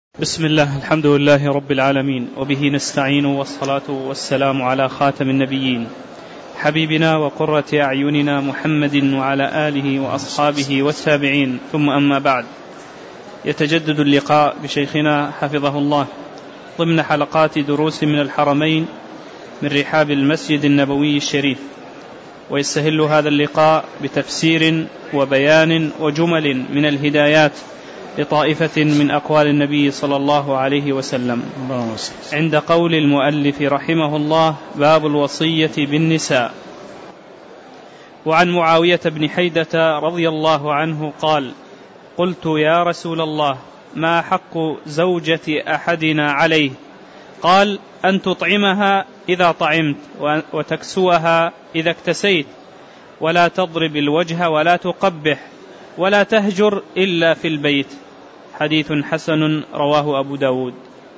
بسم الله، الحمد لله رب العالمين، وبه نستعين، والصلاة والسلام على خاتم النبيين حبيبنا وقرة أعيننا محمد وعلى آله وأصحابه والتابعين، ثم أما بعد. يتجدد اللقاء بشيخنا حفظه الله ضمن حلقات دروس من الحرمين من رحاب المسجد النبوي الشريف، ويستهل هذا اللقاء بتفسير وبيان وجمل من الهدايات لطائفة من أقوال النبي صلى الله عليه وسلم، عند قول المؤلف رحمه الله: باب الوصية بالنساء. وعن معاوية بن حيدة رضي الله عنه قال: قلت يا رسول الله، ما حق زوجة أحدنا عليه؟ قال: أن تطعمها إذا طعمت، وتكسوها إذا اكتسيت، ولا تضرب الوجه ولا تقبح، ولا تهجر إلا في البيت. حديث حسن رواه أبو داود.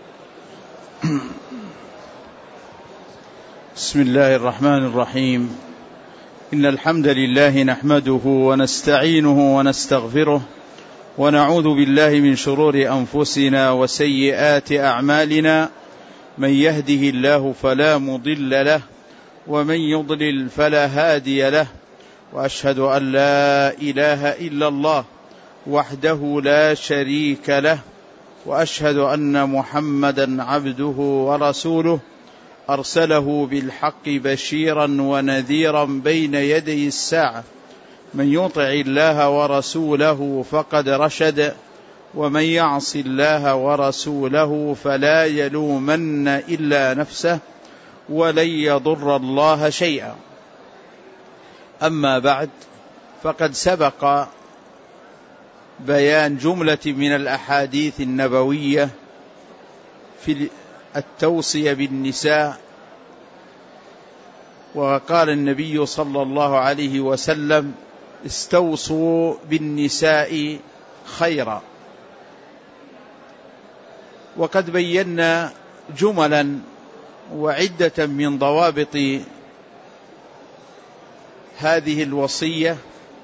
بسم الله الرحمن الرحيم. إن الحمد لله نحمده ونستعينه ونستغفره، ونعوذ بالله من شرور أنفسنا وسيئات أعمالنا. من يهده الله فلا مضل له، ومن يضلل فلا هادي له، وأشهد أن لا إله إلا الله وحده لا شريك له، وأشهد أن محمدا عبده ورسوله، أرسله بالحق بشيرا ونذيرا بين يدي الساعة. من يطع الله ورسوله فقد رشد، ومن يعص الله ورسوله فلا يلومن إلا نفسه، ولن يضر الله شيئا. أما بعد، فقد سبق بيان جملة من الأحاديث النبوية في التوصية بالنساء. وقال النبي صلى الله عليه وسلم: استوصوا بالنساء خيرا. وقد بينا جملا وعدة من ضوابط هذه الوصية،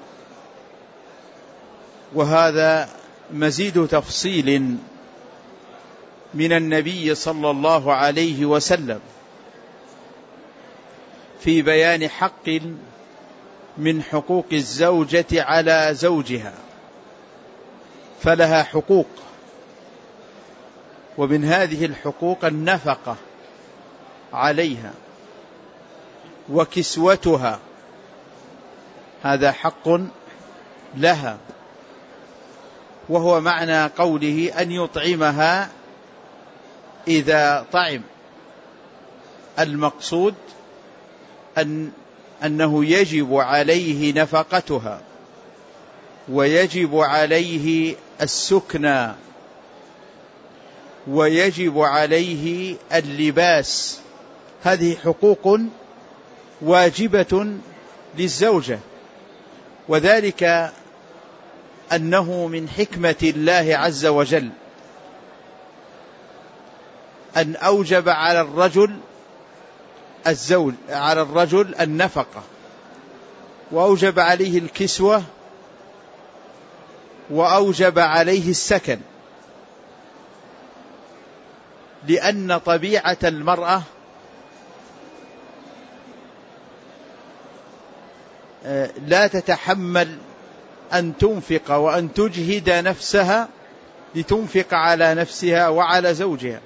وهذا مزيد تفصيل من النبي صلى الله عليه وسلم في بيان حق من حقوق الزوجة على زوجها. فلها حقوق، ومن هذه الحقوق النفقة عليها وكسوتها، هذا حق لها، وهو معنى قوله أن يطعمها إذا طعم. المقصود أنه يجب عليه نفقتها، ويجب عليه السكنى، ويجب عليه اللباس. هذه حقوق واجبة للزوجة، وذلك أنه من حكمة الله عز وجل أن أوجب على الرجل النفقة، وأوجب عليه الكسوة، وأوجب عليه السكن، لأن طبيعة المرأة لا تتحمل أن تنفق وأن تجهد نفسها لتنفق على نفسها وعلى زوجها.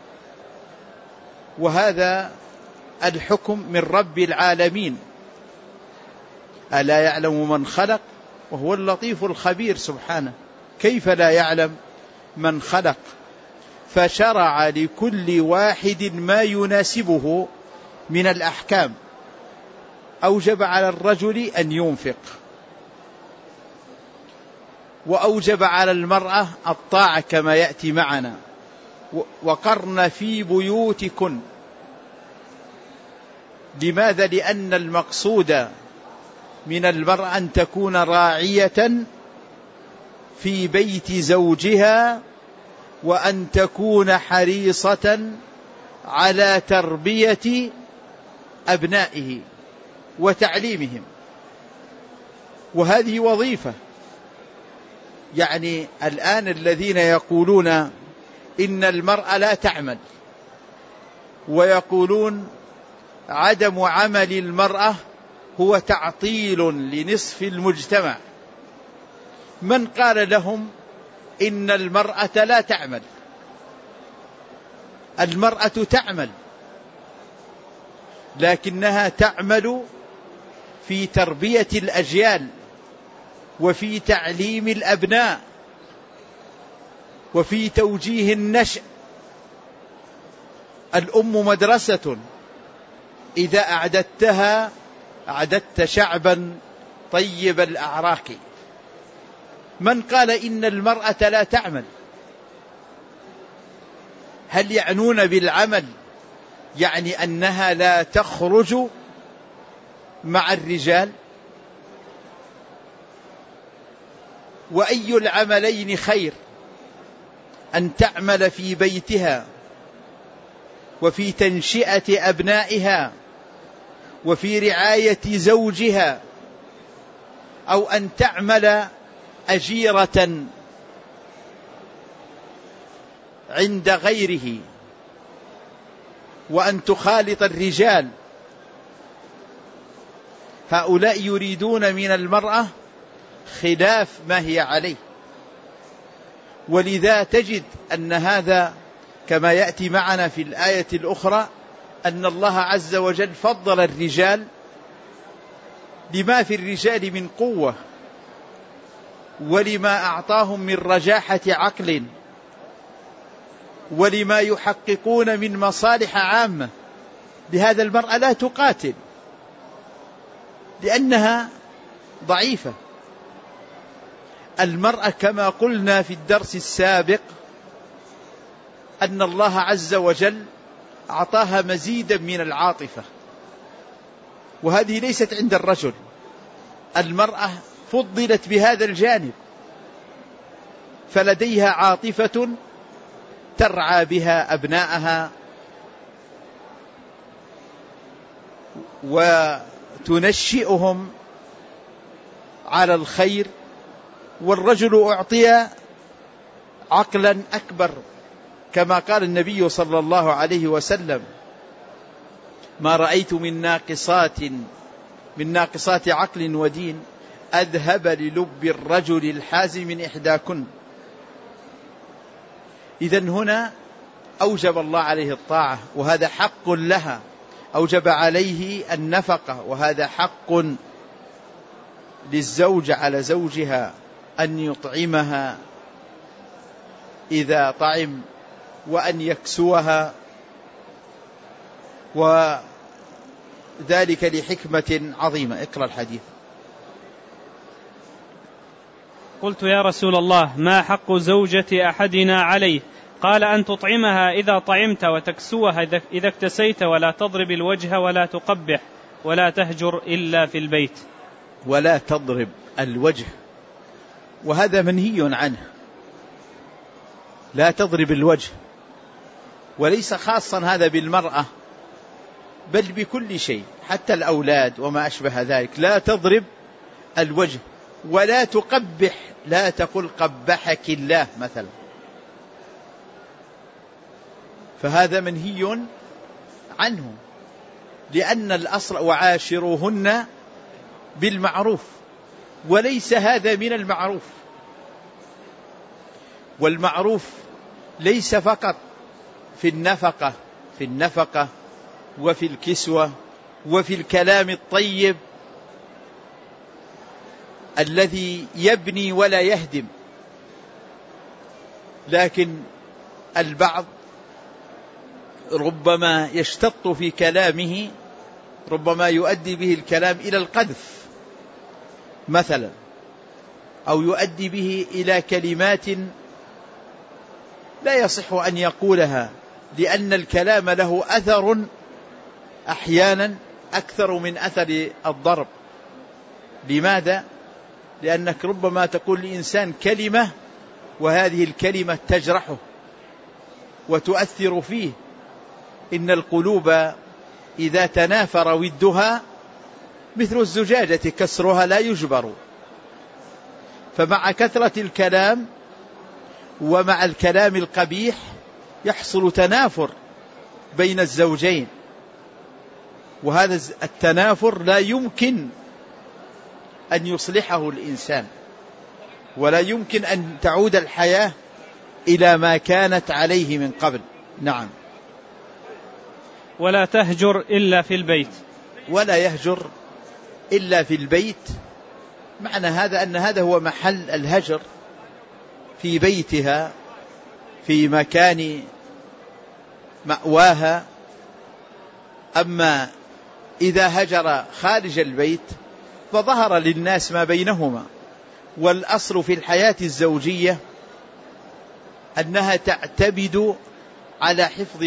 وهذا الحكم من رب العالمين. ألا يعلم من خلق وهو اللطيف الخبير سبحانه. كيف لا يعلم من خلق؟ فشرع لكل واحد ما يناسبه من الأحكام. أوجب على الرجل أن ينفق، وأوجب على المرأة الطاعة كما يأتي معنا: وقرن في بيوتكن. لماذا؟ لأن المقصود من المرأة أن تكون راعية في بيت زوجها، وأن تكون حريصة على تربية أبنائه وتعليمهم. وهذه وظيفة. يعني الآن الذين يقولون إن المرأة لا تعمل، ويقولون عدم عمل المرأة هو تعطيل لنصف المجتمع. من قال لهم إن المرأة لا تعمل؟ المرأة تعمل، لكنها تعمل في تربية الأجيال، وفي تعليم الأبناء، وفي توجيه النشء. الأم مدرسة، إذا أعددتها أعددت شعبا طيب الأعراق. من قال إن المرأة لا تعمل؟ هل يعنون بالعمل يعني أنها لا تخرج مع الرجال؟ وأي العملين خير، أن تعمل في بيتها وفي تنشئة أبنائها وفي رعاية زوجها، أو أن تعمل أجيرة عند غيره وأن تخالط الرجال. هؤلاء يريدون من المرأة خلاف ما هي عليه. ولذا تجد أن هذا كما يأتي معنا في الآية الأخرى، أن الله عز وجل فضل الرجال لما في الرجال من قوة، ولما أعطاهم من رجاحة عقل، ولما يحققون من مصالح عامة. لهذا المرأة لا تقاتل لأنها ضعيفة. المرأة كما قلنا في الدرس السابق أن الله عز وجل أعطاها مزيدا من العاطفة، وهذه ليست عند الرجل. المرأة فضلت بهذا الجانب، فلديها عاطفة ترعى بها أبناءها وتنشئهم على الخير. والرجل أعطي عقلا أكبر، كما قال النبي صلى الله عليه وسلم: ما رأيت من ناقصات عقل ودين أذهب للب الرجل الحازم من إحداكن. إذن هنا أوجب الله عليه الطاعة، وهذا حق لها. أوجب عليه النفقة، وهذا حق للزوج على زوجها أن يطعمها إذا طعم، وأن يكسوها، وذلك لحكمة عظيمة. اقرأ الحديث. قلت: يا رسول الله، ما حق زوجة أحدنا عليه؟ قال: أن تطعمها إذا طعمت، وتكسوها إذا اكتسيت، ولا تضرب الوجه، ولا تقبح، ولا تهجر إلا في البيت. ولا تضرب الوجه، وهذا منهي عنه. لا تضرب الوجه، وليس خاصا هذا بالمرأة، بل بكل شيء، حتى الأولاد وما أشبه ذلك. لا تضرب الوجه، ولا تقبح، لا تقل قبحك الله مثلا، فهذا منهي عنه، لأن الأصل وعاشروهن بالمعروف، وليس هذا من المعروف. والمعروف ليس فقط في النفقة وفي الكسوة وفي الكلام الطيب الذي يبني ولا يهدم، لكن البعض ربما يشتط في كلامه، ربما يؤدي به الكلام إلى القذف مثلا، أو يؤدي به إلى كلمات لا يصح أن يقولها، لأن الكلام له أثر أحيانا أكثر من أثر الضرب. لماذا؟ لأنك ربما تقول لإنسان كلمة، وهذه الكلمة تجرحه وتؤثر فيه. إن القلوب إذا تنافر ودها مثل الزجاجة كسرها لا يجبر. فمع كثرة الكلام ومع الكلام القبيح يحصل تنافر بين الزوجين، وهذا التنافر لا يمكن أن يصلحه الإنسان، ولا يمكن أن تعود الحياة إلى ما كانت عليه من قبل. نعم. ولا تهجر إلا في البيت. ولا يهجر إلا في البيت، معنى هذا أن هذا هو محل الهجر، في بيتها، في مكان مأواها. أما إذا هجر خارج البيت فظهر للناس ما بينهما. والأصل في الحياة الزوجية أنها تعتمد على حفظ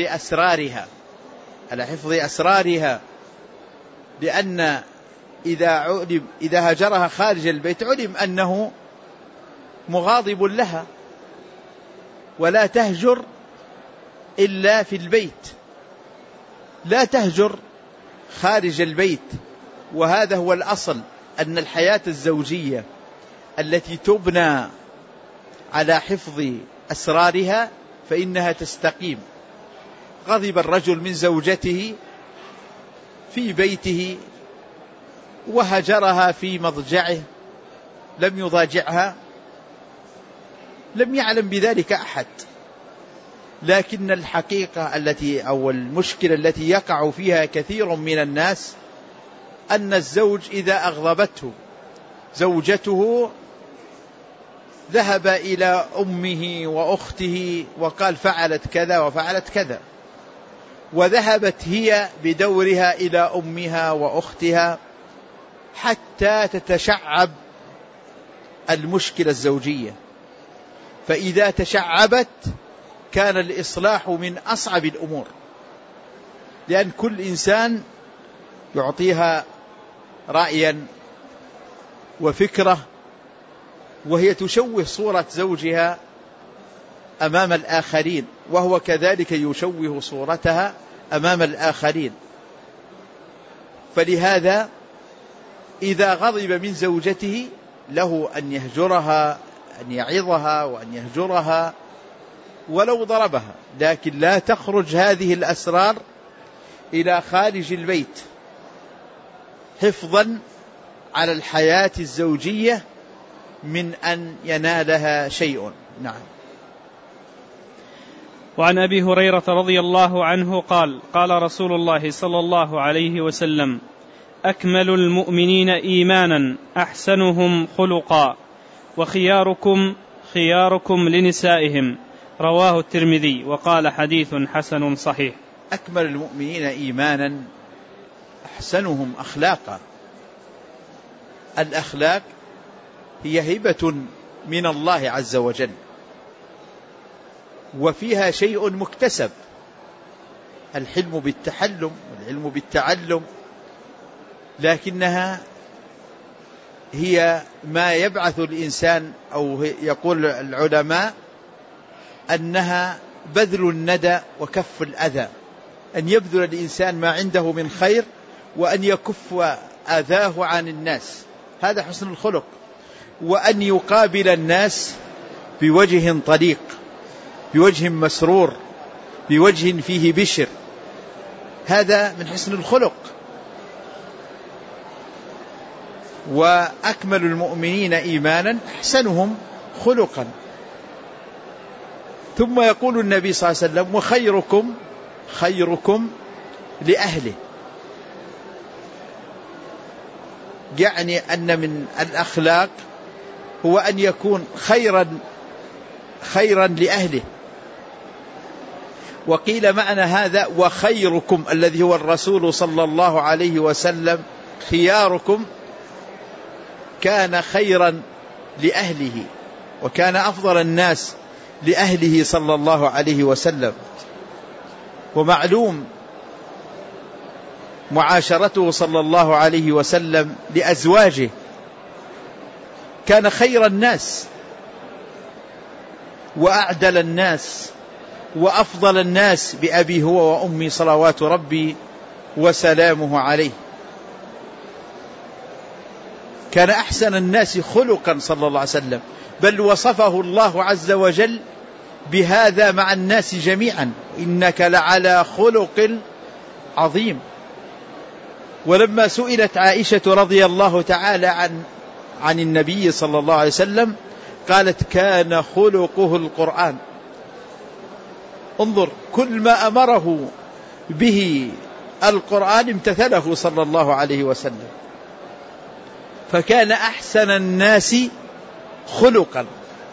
أسرارها، لأن إذا هجرها خارج البيت علم أنه مغاضب لها. ولا تهجر إلا في البيت، لا تهجر خارج البيت. وهذا هو الأصل، أن الحياة الزوجية التي تبنى على حفظ أسرارها فإنها تستقيم. غضب الرجل من زوجته في بيته وهجرها في مضجعه، لم يضاجعها، لم يعلم بذلك أحد. لكن الحقيقة أو المشكلة التي يقع فيها كثير من الناس أن الزوج إذا أغضبته زوجته ذهب إلى أمه وأخته وقال فعلت كذا وفعلت كذا، وذهبت هي بدورها إلى أمها وأختها حتى تتشعب المشكلة الزوجية. فإذا تشعبت كان الإصلاح من أصعب الأمور، لأن كل إنسان يعطيها رأيا وفكرة، وهي تشوه صورة زوجها أمام الآخرين، وهو كذلك يشوه صورتها أمام الآخرين. فلهذا إذا غضب من زوجته له أن يهجرها، أن يعظها وأن يهجرها ولو ضربها، لكن لا تخرج هذه الأسرار إلى خارج البيت، حفظا على الحياة الزوجية من أن ينالها شيء. نعم. وعن أبي هريرة رضي الله عنه قال: قال رسول الله صلى الله عليه وسلم: أكمل المؤمنين إيمانا أحسنهم خلقا، وخياركم خياركم لنسائهم. رواه الترمذي وقال: حديث حسن صحيح. أكمل المؤمنين إيمانا أحسنهم أخلاقا. الأخلاق هي هبة من الله عز وجل، وفيها شيء مكتسب، الحلم بالتحلم والعلم بالتعلم، لكنها هي ما يبعث الإنسان، أو يقول العلماء أنها بذل الندى وكف الأذى، أن يبذل الإنسان ما عنده من خير وأن يكف أذاه عن الناس، هذا حسن الخلق. وأن يقابل الناس بوجه طليق، بوجه مسرور، بوجه فيه بشر، هذا من حسن الخلق. وأكمل المؤمنين إيمانا أحسنهم خلقا. ثم يقول النبي صلى الله عليه وسلم: وخيركم خيركم لأهله. يعني أن من الأخلاق هو أن يكون خيرا لأهله. وقيل معنى هذا وخيركم الذي هو الرسول صلى الله عليه وسلم خياركم كان خيرا لأهله، وكان أفضل الناس لأهله صلى الله عليه وسلم. ومعلوم معاشرته صلى الله عليه وسلم لأزواجه، كان خير الناس وأعدل الناس وأفضل الناس بأبي هو وأمي صلوات ربي وسلامه عليه. كان أحسن الناس خلقا صلى الله عليه وسلم، بل وصفه الله عز وجل بهذا مع الناس جميعا، إنك لعلى خلق عظيم. ولما سئلت عائشة رضي الله تعالى عن النبي صلى الله عليه وسلم قالت كان خلقه القرآن. انظر، كل ما أمره به القرآن امتثله صلى الله عليه وسلم، فكان أحسن الناس خلقا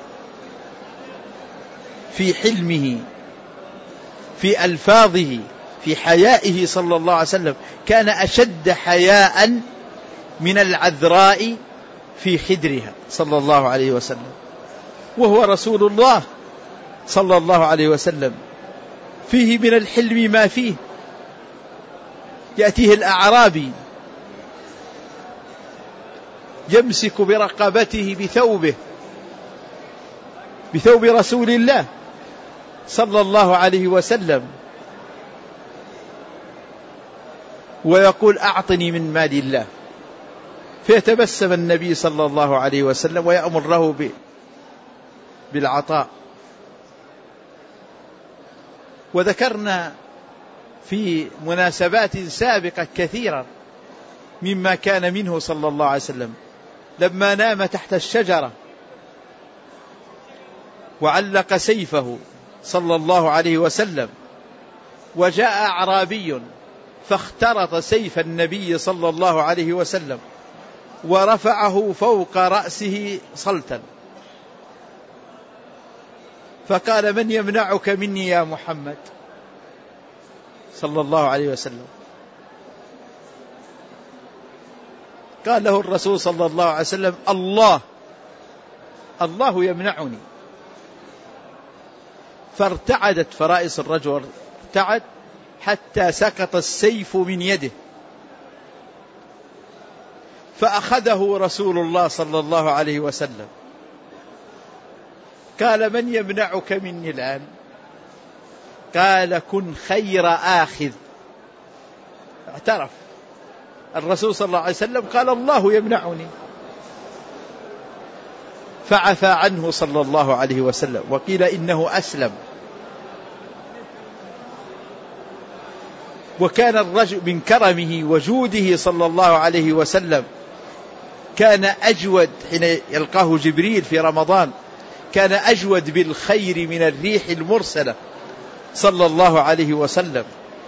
في حلمه، في ألفاظه، في حيائه صلى الله عليه وسلم. كان أشد حياء من العذراء في خدرها صلى الله عليه وسلم، وهو رسول الله صلى الله عليه وسلم. فيه من الحلم ما فيه. يأتيه الأعرابي يمسك برقبته بثوب رسول الله صلى الله عليه وسلم ويقول أعطني من مال الله، فيتبسم النبي صلى الله عليه وسلم ويأمر له بالعطاء. وذكرنا في مناسبات سابقة كثيرا مما كان منه صلى الله عليه وسلم، لما نام تحت الشجرة وعلق سيفه صلى الله عليه وسلم، وجاء أعرابي فاخترط سيف النبي صلى الله عليه وسلم ورفعه فوق رأسه صلتا، فقال من يمنعك مني يا محمد صلى الله عليه وسلم؟ قال له الرسول صلى الله عليه وسلم الله يمنعني. فارتعدت فرائص الرجل، ارتعد حتى سقط السيف من يده، فأخذه رسول الله صلى الله عليه وسلم قال من يمنعك مني الآن؟ قال كن خير آخذ. اعترف الرسول صلى الله عليه وسلم قال الله يمنعني، فعفى عنه صلى الله عليه وسلم، وقيل إنه أسلم. وكان الرجل من كرمه وجوده صلى الله عليه وسلم كان أجود حين يلقاه جبريل في رمضان، كان أجود بالخير من الريح المرسلة صلى الله عليه وسلم.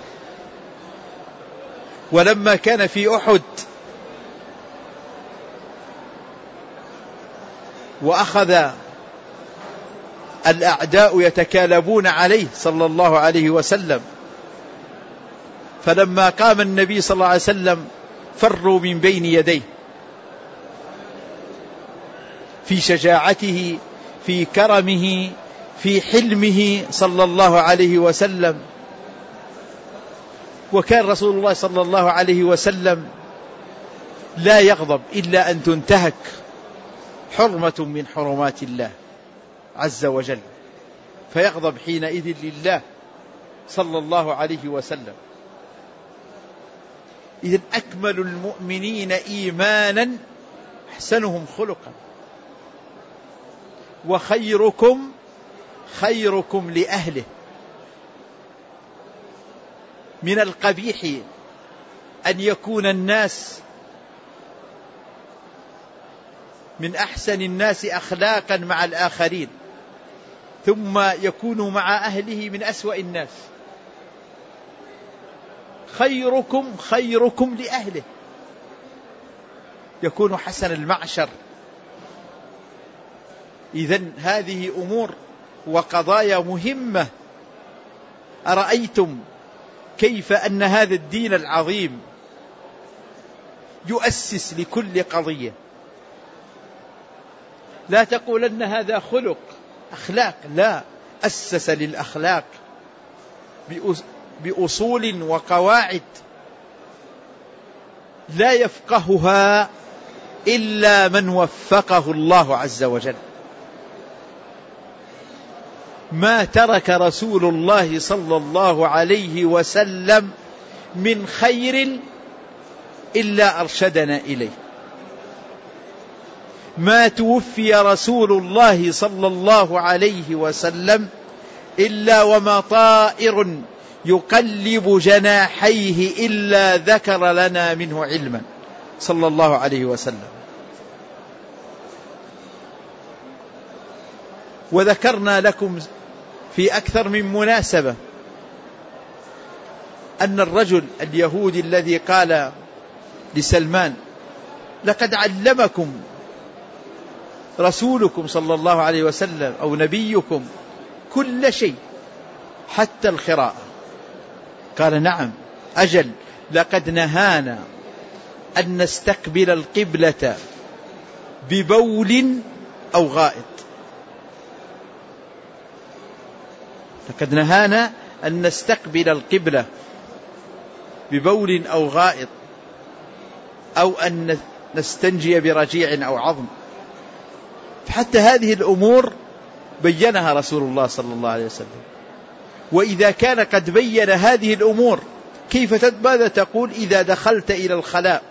ولما كان في أحد وأخذ الأعداء يتكالبون عليه صلى الله عليه وسلم، فلما قام النبي صلى الله عليه وسلم فروا من بين يديه في شجاعته، في كرمه، في حلمه صلى الله عليه وسلم. وكان رسول الله صلى الله عليه وسلم لا يغضب إلا أن تنتهك حرمة من حرمات الله عز وجل، فيغضب حينئذ لله صلى الله عليه وسلم. إذن أكمل المؤمنين إيمانا أحسنهم خلقا، وخيركم خيركم لأهله. من القبيح أن يكون الناس من أحسن الناس أخلاقا مع الآخرين ثم يكون مع أهله من أسوأ الناس. خيركم خيركم لأهله، يكون حسن المعشر. إذن هذه أمور وقضايا مهمة. أرأيتم كيف أن هذا الدين العظيم يؤسس لكل قضية؟ لا تقولن هذا خلق أخلاق، لا، أسس للأخلاق بأصول وقواعد لا يفقهها إلا من وفقه الله عز وجل. ما ترك رسول الله صلى الله عليه وسلم من خير إلا أرشدنا إليه. ما توفي رسول الله صلى الله عليه وسلم إلا وما طائر يقلب جناحيه إلا ذكر لنا منه علما صلى الله عليه وسلم. وذكرنا لكم في أكثر من مناسبة أن الرجل اليهودي الذي قال لسلمان: لقد علمكم رسولكم صلى الله عليه وسلم أو نبيكم كل شيء حتى القراءة. قال: نعم أجل، لقد نهانا أن نستقبل القبلة ببول أو غائط. لقد نهانا أن نستقبل القبلة ببول أو غائط، أو أن نستنجي برجيع أو عظم. فحتى هذه الأمور بيّنها رسول الله صلى الله عليه وسلم. وإذا كان قد بيّن هذه الأمور، ماذا تقول إذا دخلت إلى الخلاء؟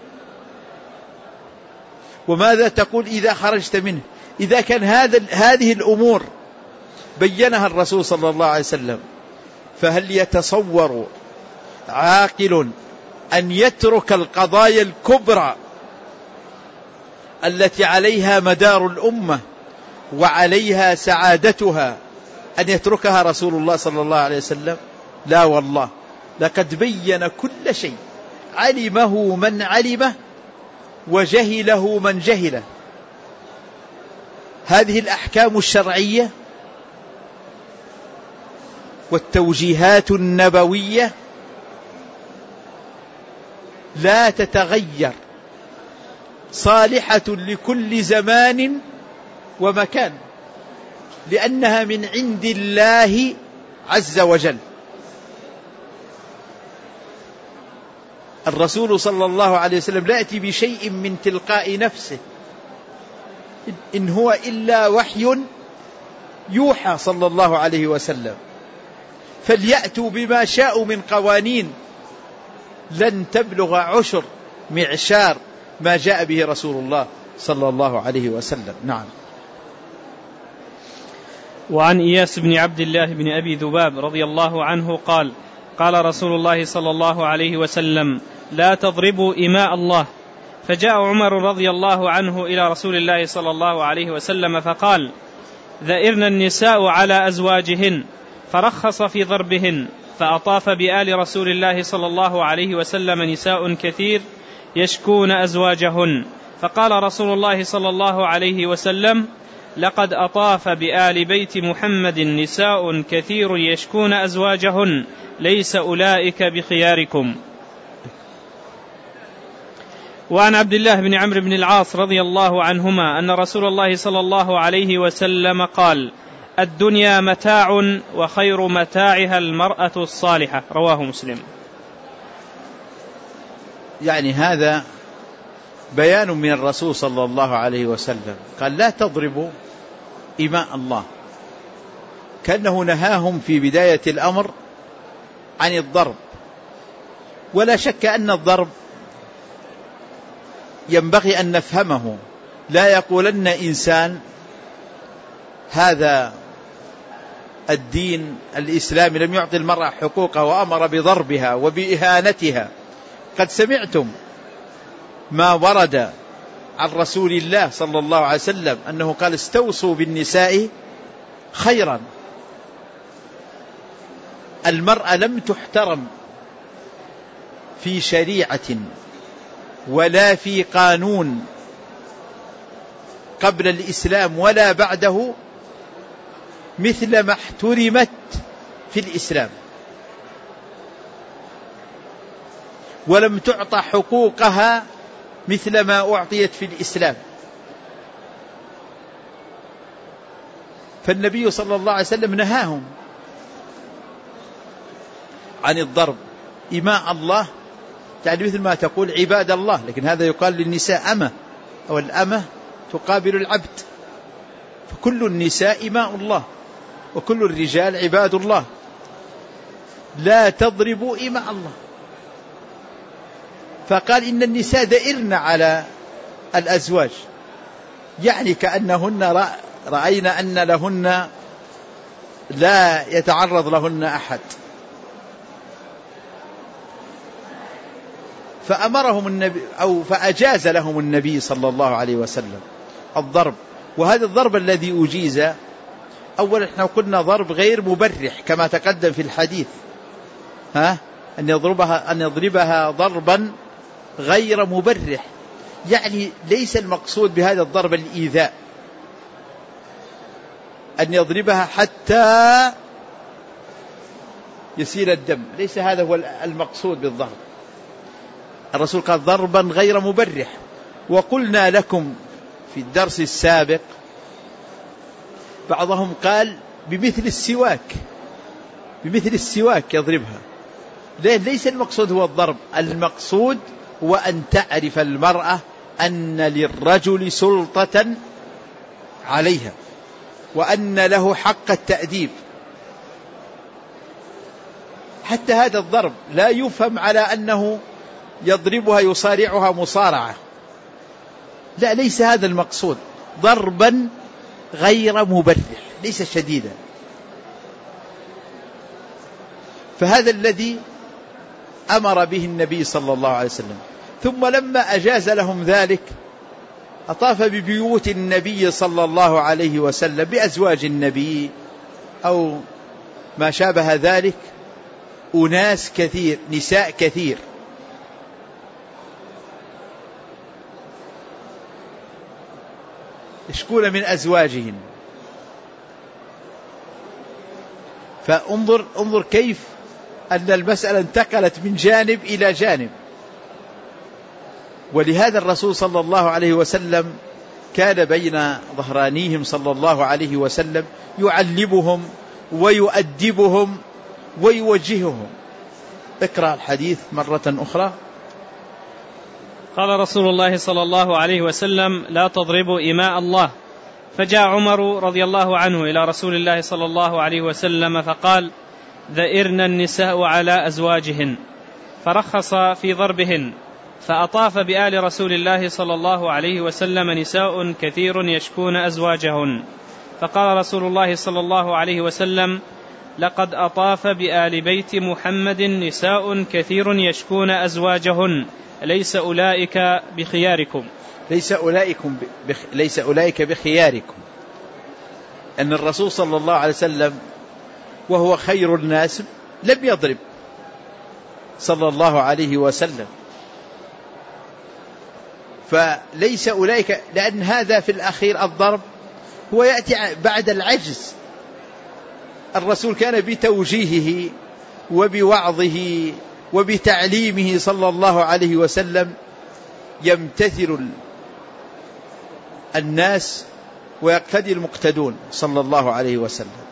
وماذا تقول إذا خرجت منه؟ إذا كان هذه الأمور بيّنها الرسول صلى الله عليه وسلم، فهل يتصور عاقل أن يترك القضايا الكبرى التي عليها مدار الأمة وعليها سعادتها أن يتركها رسول الله صلى الله عليه وسلم؟ لا والله، لقد بين كل شيء، علمه من علمه وجهله من جهله. هذه الأحكام الشرعية والتوجيهات النبوية لا تتغير، صالحة لكل زمان ومكان، لأنها من عند الله عز وجل. الرسول صلى الله عليه وسلم لا يأتي بشيء من تلقاء نفسه، إن هو إلا وحي يوحى صلى الله عليه وسلم. فليأتوا بما شاءوا من قوانين لن تبلغ عشر معشار ما جاء به رسول الله صلى الله عليه وسلم. نعم. وعن إياس بن عبد الله بن أبي ذباب رضي الله عنه قال: قال رسول الله صلى الله عليه وسلم: لا تضربوا إماء الله. فجاء عمر رضي الله عنه إلى رسول الله صلى الله عليه وسلم فقال: ذئرن النساء على أزواجهن، فرخص في ضربهن. فأطاف بآل رسول الله صلى الله عليه وسلم نساء كثير يشكون أزواجهن. فقال رسول الله صلى الله عليه وسلم: لقد أطاف بآل بيت محمد نساء كثير يشكون أزواجهن، ليس أولئك بخياركم. وعن عبد الله بن عمرو بن العاص رضي الله عنهما أن رسول الله صلى الله عليه وسلم قال: الدنيا متاع وخير متاعها المرأة الصالحة. رواه مسلم. يعني هذا بيان من الرسول صلى الله عليه وسلم، قال: لا تضربوا إماء الله، كأنه نهاهم في بداية الأمر عن الضرب. ولا شك أن الضرب ينبغي أن نفهمه، لا يقولن إنسان هذا الدين الإسلامي لم يعطي المرأة حقوقها وأمر بضربها وبإهانتها. قد سمعتم ما ورد عن رسول الله صلى الله عليه وسلم أنه قال: استوصوا بالنساء خيرا. المرأة لم تحترم في شريعة ولا في قانون قبل الإسلام ولا بعده مثل ما احترمت في الإسلام، ولم تعطى حقوقها مثل ما أعطيت في الإسلام. فالنبي صلى الله عليه وسلم نهاهم عن الضرب. إماء الله يعني مثل ما تقول عباد الله، لكن هذا يقال للنساء أمة، أو الأمة تقابل العبد. فكل النساء إماء الله وكل الرجال عباد الله. لا تضربوا إماء الله. فقال: إن النساء دئرن على الأزواج، يعني كأنهن رأينا أن لهن لا يتعرض لهن أحد. فأمرهم النبي أو فأجاز لهم النبي صلى الله عليه وسلم الضرب. وهذا الضرب الذي أجيز، أولا احنا قلنا ضرب غير مبرح كما تقدم في الحديث، أن يضربها ضربا غير مبرح، يعني ليس المقصود بهذا الضرب الإيذاء، أن يضربها حتى يسيل الدم، ليس هذا هو المقصود بالضرب. الرسول قال ضربا غير مبرح. وقلنا لكم في الدرس السابق بعضهم قال بمثل السواك يضربها. ليس المقصود هو الضرب، المقصود هو أن تعرف المرأة أن للرجل سلطة عليها وأن له حق التأديب. حتى هذا الضرب لا يفهم على أنه يضربها يصارعها مصارعة، لا، ليس هذا المقصود، ضربا غير مبرح ليس شديدا. فهذا الذي أمر به النبي صلى الله عليه وسلم. ثم لما أجاز لهم ذلك أطاف ببيوت النبي صلى الله عليه وسلم، بأزواج النبي أو ما شابه ذلك، أناس كثير، نساء كثير. يشكون من أزواجهن. فانظر كيف أن المسألة انتقلت من جانب إلى جانب. ولهذا الرسول صلى الله عليه وسلم كان بين ظهرانيهم صلى الله عليه وسلم يعلمهم ويؤدبهم ويوجههم. اقرأ الحديث مرة أخرى. قال رسول الله صلى الله عليه وسلم: لا تضربوا إماء الله. فجاء عمر رضي الله عنه إلى رسول الله صلى الله عليه وسلم فقال: ذئرن النساء على أزواجهن، فرخص في ضربهن. فأطاف بآل رسول الله صلى الله عليه وسلم نساء كثير يشكون أزواجهن. فقال رسول الله صلى الله عليه وسلم: لقد أطاف بآل بيت محمد نساء كثير يشكون أزواجهن، ليس أولئك بخياركم. ليس أولئك بخياركم. أن الرسول صلى الله عليه وسلم وهو خير الناس لم يضرب صلى الله عليه وسلم. فليس أولئك، لأن هذا في الأخير الضرب هو يأتي بعد العجز. الرسول كان بتوجيهه وبوعظه وبتعليمه صلى الله عليه وسلم يمتثل الناس ويقتدي المقتدون صلى الله عليه وسلم.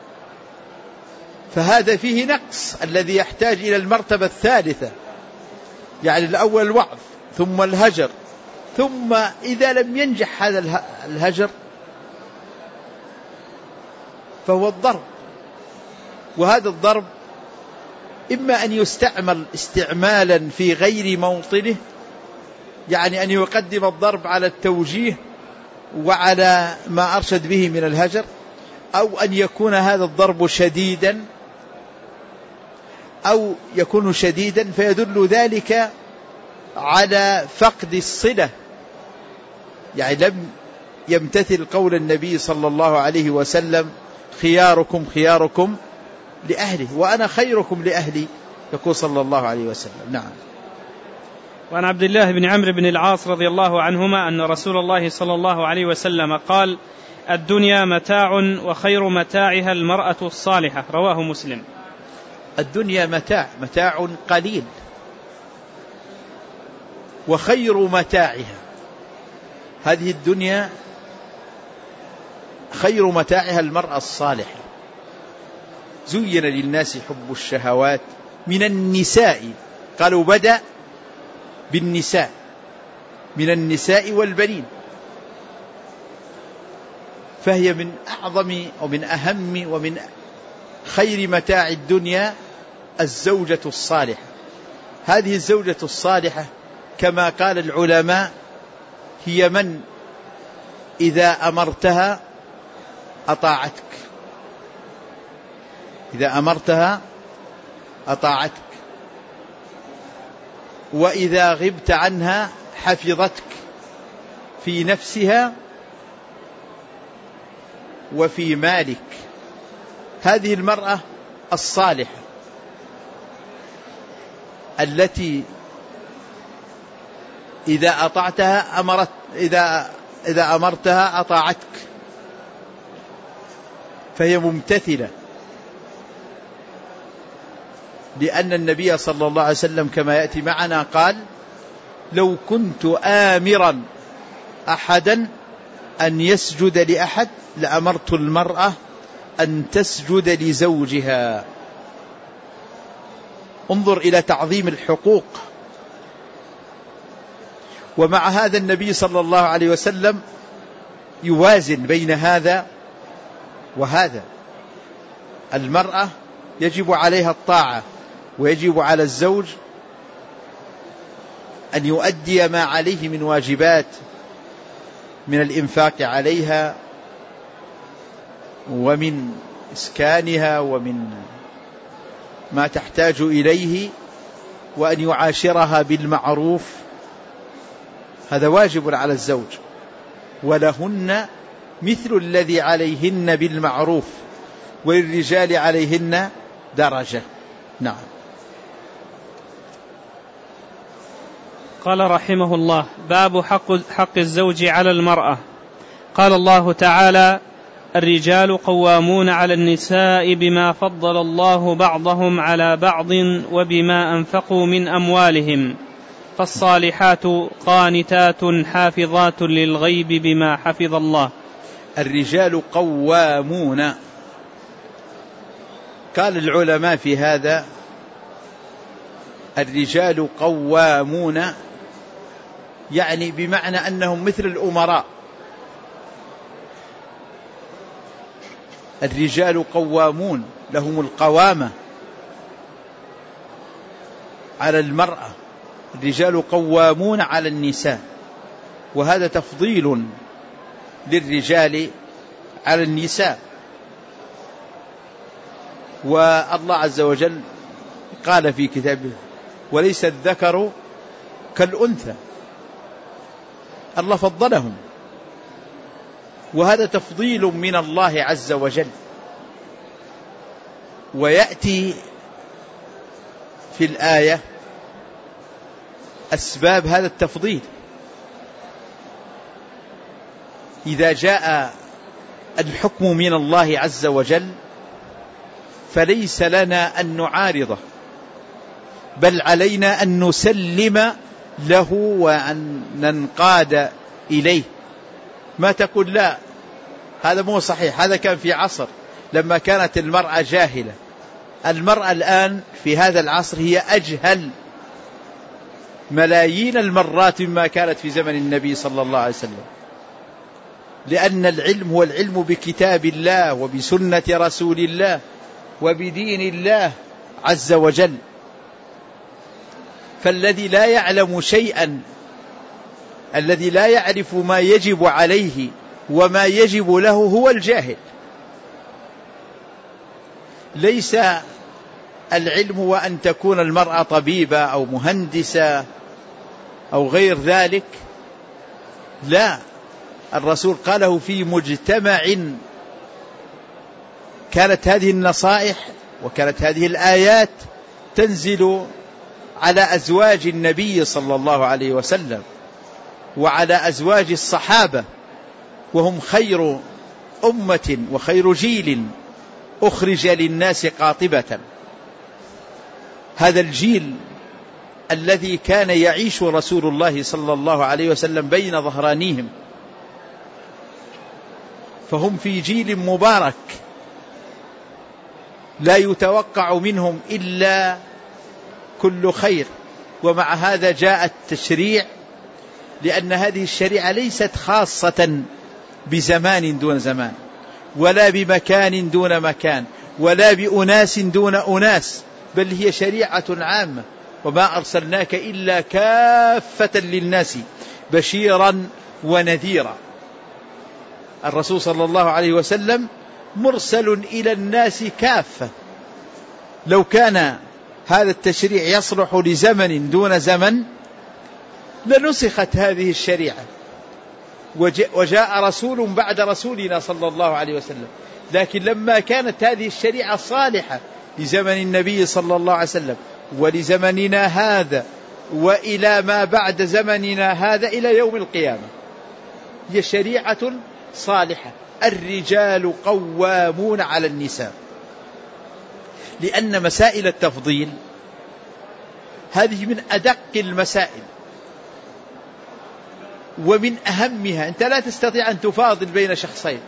فهذا فيه نقص الذي يحتاج إلى المرتبة الثالثة، يعني الأول الوعظ ثم الهجر، ثم إذا لم ينجح هذا الهجر فهو الضرب. وهذا الضرب إما أن يستعمل استعمالا في غير موطنه، يعني أن يقدم الضرب على التوجيه وعلى ما أرشد به من الهجر، أو أن يكون هذا الضرب شديدا، أو يكون شديدا فيدل ذلك على فقد الصلة، يعني لم يمتثل قول النبي صلى الله عليه وسلم: خياركم خياركم لأهله وأنا خيركم لأهلي، يقول صلى الله عليه وسلم. نعم. وعن عبد الله بن عمرو بن العاص رضي الله عنهما أن رسول الله صلى الله عليه وسلم قال: الدنيا متاع وخير متاعها المرأة الصالحة. رواه مسلم. الدنيا متاع قليل، وخير متاعها، هذه الدنيا خير متاعها المرأة الصالحة. زين للناس حب الشهوات من النساء، قالوا بدأ بالنساء، من النساء والبنين، فهي من أعظم ومن أهم ومن خير متاع الدنيا الزوجة الصالحة. هذه الزوجة الصالحة كما قال العلماء هي من إذا أمرتها أطاعتك، وإذا نهيتها عنه انتهت إليك. هذه الزوجة الصالحة هي من إذا أمرتها أطاعتك، وإذا نهيتها عنه انتهت إليك. هذه الزوجة الصالحة هي من إذا أمرتها أطاعتك، وإذا نهيتها عنه إذا أمرتها أطاعتك، وإذا غبت عنها حفظتك في نفسها وفي مالك. هذه المرأة الصالحة التي إذا أطعتها إذا أمرتها أطاعتك، فهي ممتثلة، لأن النبي صلى الله عليه وسلم كما يأتي معنا قال: لو كنت آمرا أحدا أن يسجد لأحد لأمرت المرأة أن تسجد لزوجها. انظر إلى تعظيم الحقوق. ومع هذا النبي صلى الله عليه وسلم يوازن بين هذا وهذا. المرأة يجب عليها الطاعة، ويجب على الزوج أن يؤدي ما عليه من واجبات، من الإنفاق عليها ومن إسكانها ومن ما تحتاج إليه، وأن يعاشرها بالمعروف. هذا واجب على الزوج. ولهن مثل الذي عليهن بالمعروف، وللرجال عليهن درجة. نعم. قال رحمه الله: باب حق الزوج على المرأة. قال الله تعالى: الرجال قوامون على النساء بما فضل الله بعضهم على بعض وبما أنفقوا من أموالهم، فالصالحات قانتات حافظات للغيب بما حفظ الله. الرجال قوامون. قال العلماء في هذا: الرجال قوامون يعني بمعنى أنهم مثل الأمراء. الرجال قوامون، لهم القوامة على المرأة. الرجال قوامون على النساء، وهذا تفضيل للرجال على النساء. والله عز وجل قال في كتابه: وليس الذكر كالأنثى. الله فضلهم، وهذا تفضيل من الله عز وجل. ويأتي في الآية أسباب هذا التفضيل. إذا جاء الحكم من الله عز وجل فليس لنا أن نعارضه، بل علينا أن نسلم له وأن ننقاد إليه. ما تقول لا هذا مو صحيح، هذا كان في عصر لما كانت المرأة جاهلة. المرأة الآن في هذا العصر هي أجهل ملايين المرات مما كانت في زمن النبي صلى الله عليه وسلم، لأن العلم هو العلم بكتاب الله وبسنة رسول الله وبدين الله عز وجل. فالذي لا يعلم شيئا، الذي لا يعرف ما يجب عليه وما يجب له هو الجاهل. ليس العلم وأن تكون المرأة طبيبة أو مهندسة أو غير ذلك، لا. الرسول قاله في مجتمع كانت هذه النصائح وكانت هذه الآيات تنزل على أزواج النبي صلى الله عليه وسلم وعلى أزواج الصحابة، وهم خير أمة وخير جيل أخرج للناس قاطبة. هذا الجيل الذي كان يعيش رسول الله صلى الله عليه وسلم بين ظهرانيهم، فهم في جيل مبارك لا يتوقع منهم إلا كل خير. ومع هذا جاء التشريع، لأن هذه الشريعة ليست خاصة بزمان دون زمان، ولا بمكان دون مكان، ولا بأناس دون أناس، بل هي شريعة عامة. وما أرسلناك إلا كافة للناس بشيرا ونذيرا. الرسول صلى الله عليه وسلم مرسل إلى الناس كافة، لو كان هذا التشريع يصلح لزمن دون زمن لنسخت هذه الشريعة وجاء رسول بعد رسولنا صلى الله عليه وسلم. لكن لما كانت هذه الشريعة صالحة لزمن النبي صلى الله عليه وسلم ولزمننا هذا وإلى ما بعد زمننا هذا إلى يوم القيامة، هي شريعة صالحة. الرجال قوامون على النساء، لأن مسائل التفضيل هذه من أدق المسائل ومن أهمها. أنت لا تستطيع أن تفاضل بين شخصين،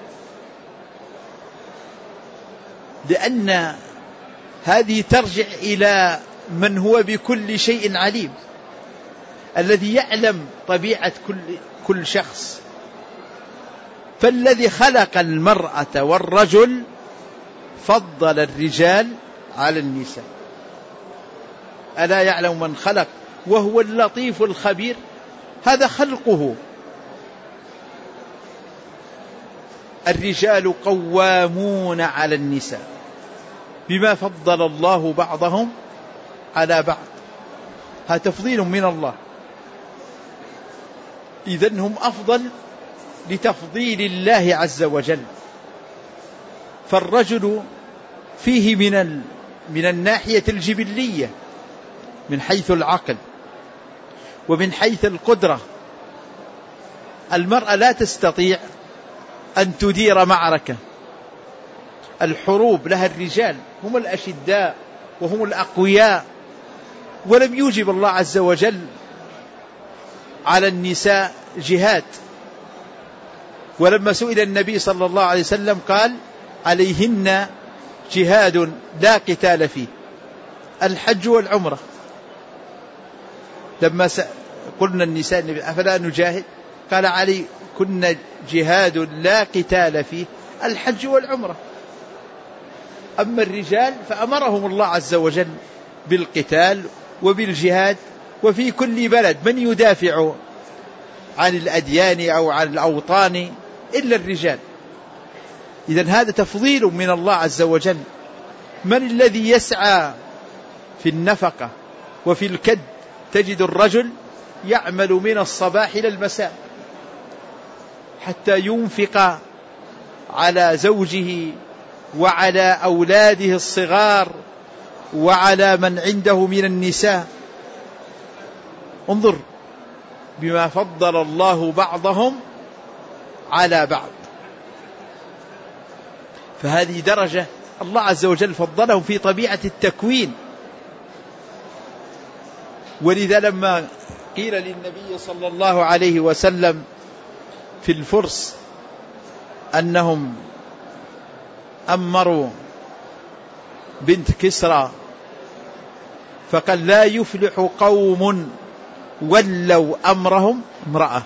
لأن هذه ترجع إلى من هو بكل شيء عليم، الذي يعلم طبيعة كل شخص. فالذي خلق المرأة والرجل فضل الرجال على النساء. ألا يعلم من خلق وهو اللطيف الخبير؟ هذا خلقه. الرجال قوامون على النساء بما فضل الله بعضهم على بعض، هذا تفضيل من الله. إذن هم أفضل لتفضيل الله عز وجل. فالرجل فيه من الناحية الجبلية من حيث العقل ومن حيث القدرة. المرأة لا تستطيع أن تدير معركة. الحروب لها الرجال، هم الأشداء وهم الأقوياء، ولم يوجب الله عز وجل على النساء جهاد. ولما سئل النبي صلى الله عليه وسلم قال عليهن جهاد لا قتال فيه، الحج والعمرة. لما قلنا النساء أفلا نجاهد، قال علي كن جهاد لا قتال فيه الحج والعمرة. أما الرجال فأمرهم الله عز وجل بالقتال وبالجهاد، وفي كل بلد من يدافع عن الأديان أو عن الأوطان إلا الرجال. إذن هذا تفضيل من الله عز وجل. من الذي يسعى في النفقة وفي الكد؟ تجد الرجل يعمل من الصباح إلى المساء حتى ينفق على زوجه وعلى أولاده الصغار وعلى من عنده من النساء. انظر بما فضل الله بعضهم على بعض. فهذه درجة الله عز وجل فضلهم في طبيعة التكوين. ولذا لما قيل للنبي صلى الله عليه وسلم في الفرس أنهم أمروا بنت كسرى، فقال لا يفلح قوم ولوا أمرهم امرأة،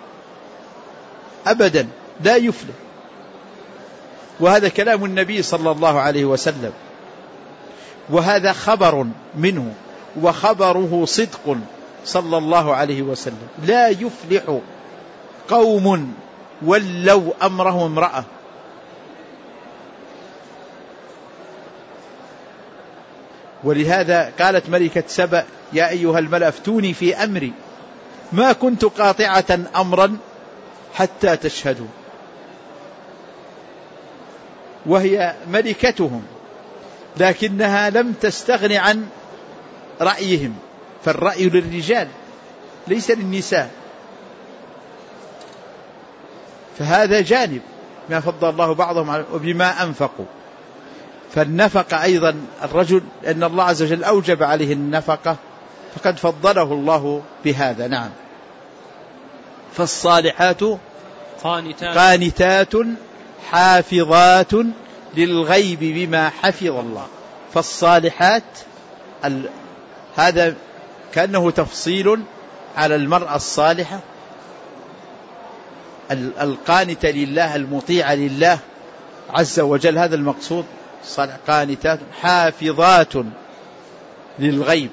أبدا لا يفلح. وهذا كلام النبي صلى الله عليه وسلم، وهذا خبر منه، وخبره صدق صلى الله عليه وسلم. لا يفلح قوم ولوا أمرهم امرأة. ولهذا قالت ملكة سبأ يا أيها الملأ افتوني في أمري ما كنت قاطعة أمرا حتى تشهدوا. وهي ملكتهم، لكنها لم تستغن عن رأيهم، فالرأي للرجال ليس للنساء. فهذا جانب ما فضل الله بعضهم على وبما أنفقوا. فالنفقة أيضا الرجل، لأن الله عز وجل أوجب عليه النفقة فقد فضله الله بهذا. نعم. فالصالحات قانتات حافظات للغيب بما حفظ الله. فالصالحات هذا كأنه تفصيل على المرأة الصالحة القانتة لله المطيعة لله عز وجل. هذا المقصود. قانتات حافظات للغيب،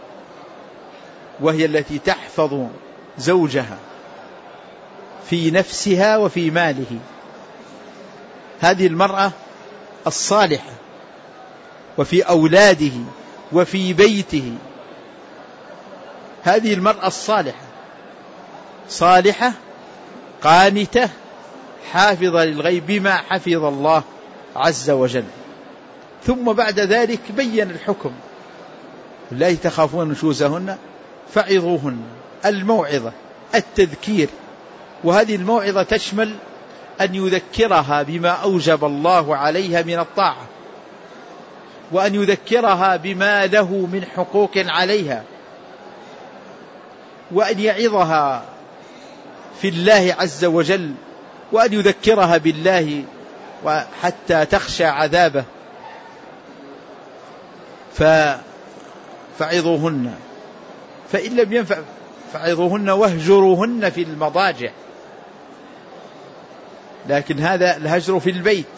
وهي التي تحفظ زوجها في نفسها وفي ماله. هذه المرأة الصالحة وفي أولاده وفي بيته. هذه المرأة الصالحة صالحة قانتة حافظة للغيب بما حفظ الله عز وجل. ثم بعد ذلك بين الحكم: لا تخافون نشوزهن فعظوهن. الموعظة التذكير، وهذه الموعظة تشمل أن يذكرها بما أوجب الله عليها من الطاعة، وأن يذكرها بما له من حقوق عليها، وأن يعظها في الله عز وجل، وأن يذكرها بالله حتى تخشى عذابه. فعظوهن، فإن لم ينفع فعظوهن واهجروهن في المضاجع. لكن هذا الهجر في البيت.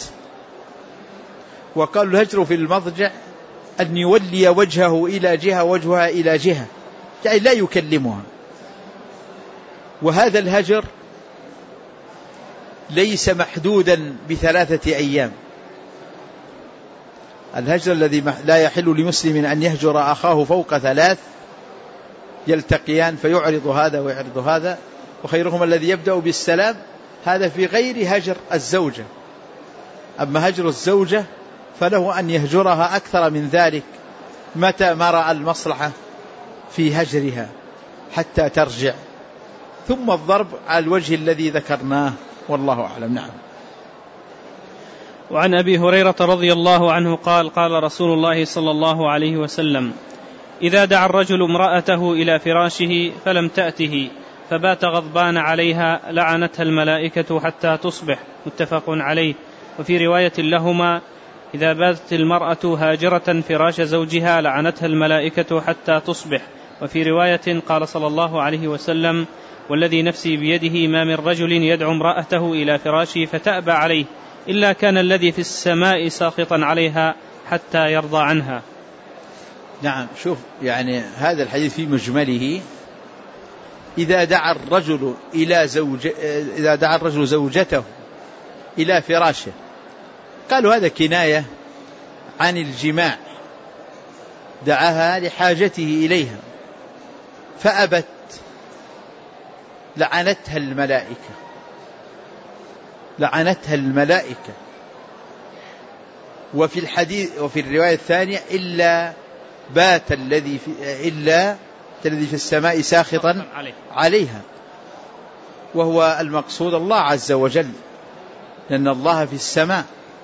وقال الهجر في المضجع أن يولي وجهه إلى جهة وجهها إلى جهة، يعني لا يكلمها. وهذا الهجر ليس محدودا ب3 أيام. الهجر الذي لا يحل لمسلم أن يهجر أخاه فوق 3 يلتقيان فيعرض هذا ويعرض هذا، وخيرهم الذي يبدأ بالسلام. هذا في غير هجر الزوجة. أما هجر الزوجة فله أن يهجرها أكثر من ذلك متى ما رأى المصلحة في هجرها حتى ترجع، ثم الضرب على الوجه الذي ذكرناه، والله أعلم. نعم. وعن أبي هريرة رضي الله عنه قال: قال رسول الله صلى الله عليه وسلم: إذا دعا الرجل امرأته إلى فراشه فلم تأته فبات غضبان عليها لعنتها الملائكة حتى تصبح. متفق عليه. وفي رواية لهما: إذا باتت المرأة هاجرة فراش زوجها لعنتها الملائكة حتى تصبح. وفي رواية قال صلى الله عليه وسلم: والذي نفسي بيده ما من رجل يدعو امرأته إلى فراشه فتأبى عليه إلا كان الذي في السماء ساخطا عليها حتى يرضى عنها. نعم. شوف، يعني هذا الحديث في مجمله: إذا دعا الرجل زوجته إلى فراشه، قالوا هذا كناية عن الجماع، دعاها لحاجته إليها فأبت لعنتها الملائكة. وفي الحديث وفي الرواية الثانية: إلا بات الذي في السماء ساخطا عليها. وهو المقصود الله عز وجل، لأن الله في السماء،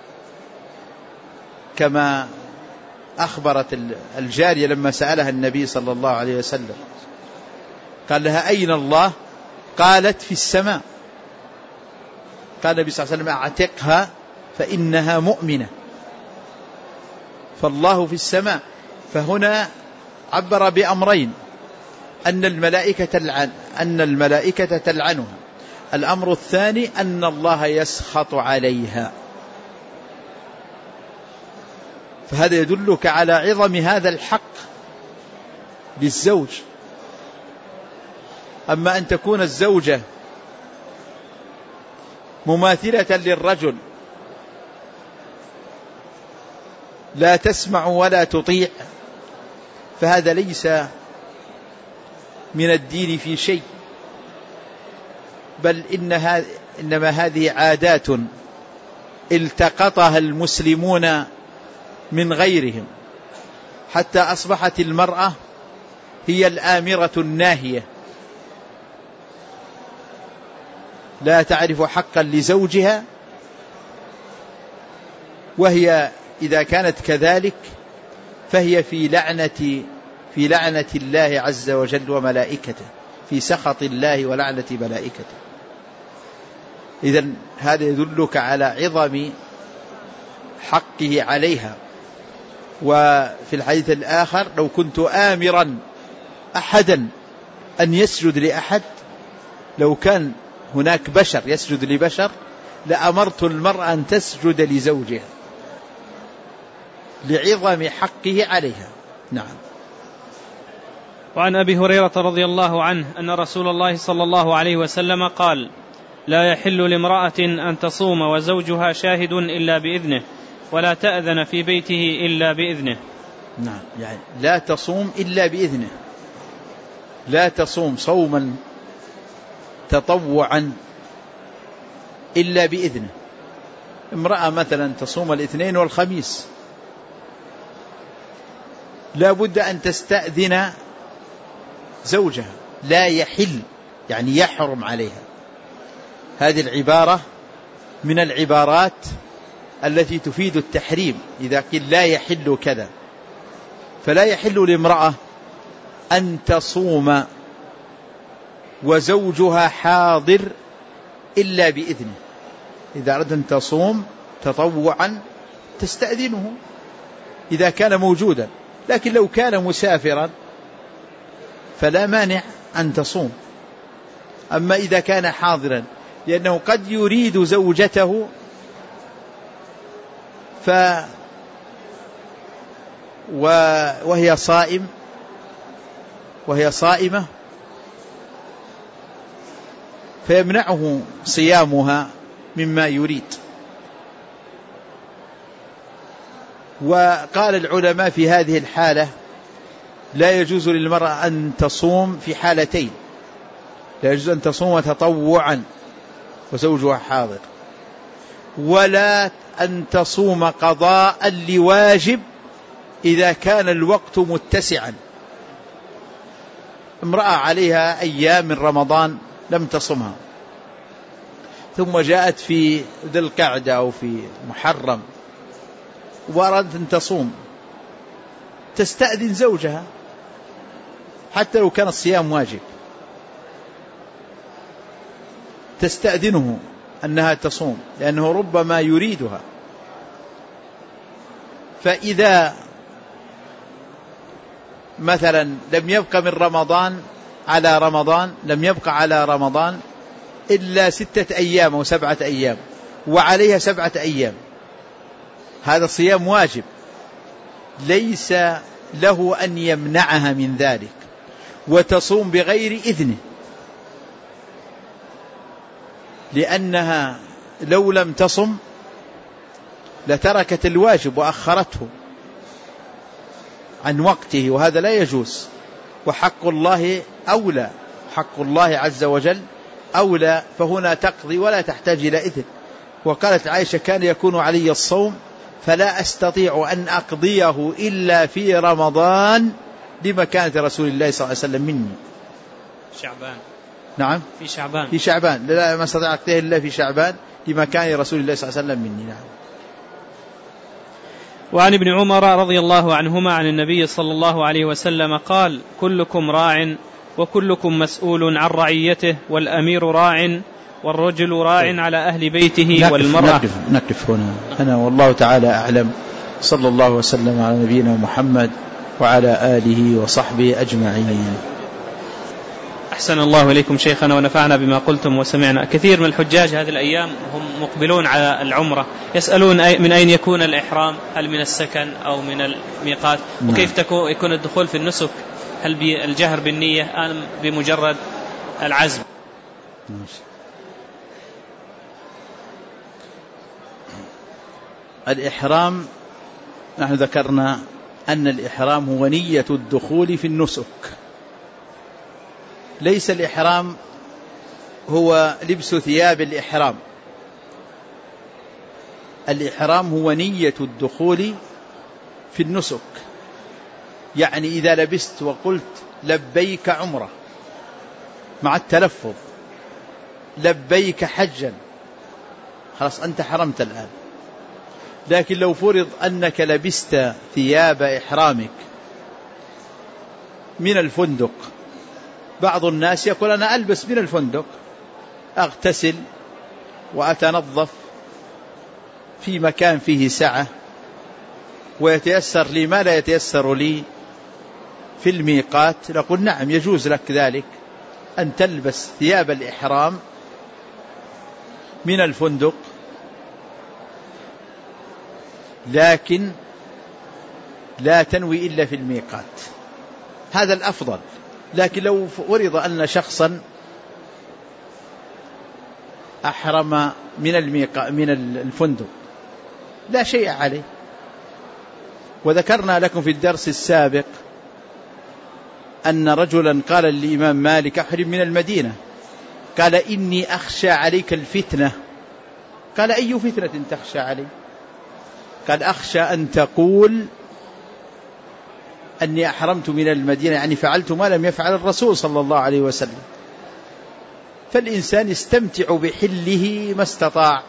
كما أخبرت الجارية لما سألها النبي صلى الله عليه وسلم، قال لها: أين الله؟ قالت: في السماء. قال النبي صلى الله عليه وسلم: اعتقها فإنها مؤمنة. فالله في السماء. فهنا عبر بأمرين: أن الملائكة تلعنها. الأمر الثاني أن الله يسخط عليها. فهذا يدلك على عظم هذا الحق للزوج. أما أن تكون الزوجة مماثلة للرجل لا تسمع ولا تطيع، فهذا ليس من الدين في شيء، بل إنما هذه عادات التقطها المسلمون من غيرهم، حتى أصبحت المرأة هي الآمرة الناهية، لا تعرف حقا لزوجها، وهي إذا كانت كذلك فهي في لعنة الله عز وجل وملائكته، في سخط الله ولعنة ملائكته. إذن هذا يدلك على عظم حقه عليها. وفي الحديث الآخر: لو كنت آمرا أحدا أن يسجد لأحد، لو كان هناك بشر يسجد لبشر لأمرت المرأة أن تسجد لزوجها لعظم حقه عليها. نعم. وعن أبي هريرة رضي الله عنه أن رسول الله صلى الله عليه وسلم قال: لا يحل لامرأة أن تصوم وزوجها شاهد إلا بإذنه، ولا تأذن في بيته إلا بإذنه. نعم، يعني لا تصوم إلا بإذنه، لا تصوم صوما تطوعا إلا بإذنه. امرأة مثلا تصوم الاثنين والخميس، لا بد أن تستأذن زوجها، لا يحل يعني يحرم عليها. هذه العبارة من العبارات التي تفيد التحريم، إذا قيل لا يحل كذا، فلا يحل لامرأة أن تصوم وزوجها حاضر إلا بإذنه. إذا أردت أن تصوم تطوعا تستأذنه إذا كان موجودا، لكن لو كان مسافرا فلا مانع أن تصوم. أما إذا كان حاضرا، لأنه قد يريد زوجته وهي صائمة فيمنعه صيامها مما يريد. وقال العلماء في هذه الحالة لا يجوز للمرأة أن تصوم في حالتين، لا يجوز أن تصوم تطوعا وزوجها حاضر، ولا أن تصوم قضاء لواجب إذا كان الوقت متسعا. امرأة عليها أيام من رمضان لم تصمها، ثم جاءت في ذي القعدة أو في محرم وأرادت أن تصوم، تستأذن زوجها حتى لو كان الصيام واجب، تستأذنه أنها تصوم لأنه ربما يريدها. فإذا مثلا لم يبق من رمضان على رمضان، لم يبقى على رمضان إلا 6 أيام أو 7 أيام وعليها 7 أيام، هذا صيام واجب، ليس له أن يمنعها من ذلك وتصوم بغير إذنه، لأنها لو لم تصم لتركت الواجب وأخرته عن وقته، وهذا لا يجوز. وحق الله أولى، حق الله عز وجل أولى، فهنا تقضي ولا تحتاج إلى إذن. وقالت عائشة كان يكون علي الصوم فلا أستطيع أن أقضيه إلا في رمضان لمكانة رسول الله صلى الله عليه وسلم مني. شعبان. نعم، في شعبان لا ما استطيع أقضيه إلا في شعبان لمكان رسول الله صلى الله عليه وسلم مني. نعم. وعن ابن عمر رضي الله عنهما عن النبي صلى الله عليه وسلم قال: كلكم راع وكلكم مسؤول عن رعيته، والأمير راع والرجل راع على أهل بيته والمرأة. نقف هنا أنا والله تعالى أعلم. صلى الله وسلم على نبينا محمد وعلى آله وصحبه أجمعين. أحسن الله إليكم شيخنا ونفعنا بما قلتم وسمعنا. كثير من الحجاج هذه الأيام هم مقبلون على العمرة، يسألون من أين يكون الإحرام، هل من السكن أو من الميقات؟ وكيف يكون الدخول في النسك، هل بالجهر بالنية أم بمجرد العزم؟ الإحرام نحن ذكرنا أن الإحرام هو نية الدخول في النسك، ليس الإحرام هو لبس ثياب الإحرام. الإحرام هو نية الدخول في النسك، يعني إذا لبست وقلت لبيك عمرة مع التلفظ، لبيك حجا، خلاص أنت حرمت الآن. لكن لو فرض أنك لبست ثياب إحرامك من الفندق، بعض الناس يقول أنا ألبس من الفندق، أغتسل وأتنظف في مكان فيه سعة ويتيسر لي ما لا يتيسر لي في الميقات، نقول نعم يجوز لك ذلك، أن تلبس ثياب الإحرام من الفندق، لكن لا تنوي إلا في الميقات، هذا الأفضل. لكن لو فرض أن شخصا أحرم من الفندق لا شيء عليه. وذكرنا لكم في الدرس السابق أن رجلا قال للإمام مالك أحرم من المدينة، قال إني أخشى عليك الفتنة. قال أي فتنة تخشى علي؟ قال أخشى أن تقول أني أحرمت من المدينة، يعني فعلت ما لم يفعل الرسول صلى الله عليه وسلم. فالإنسان يستمتع بحله ما استطاع.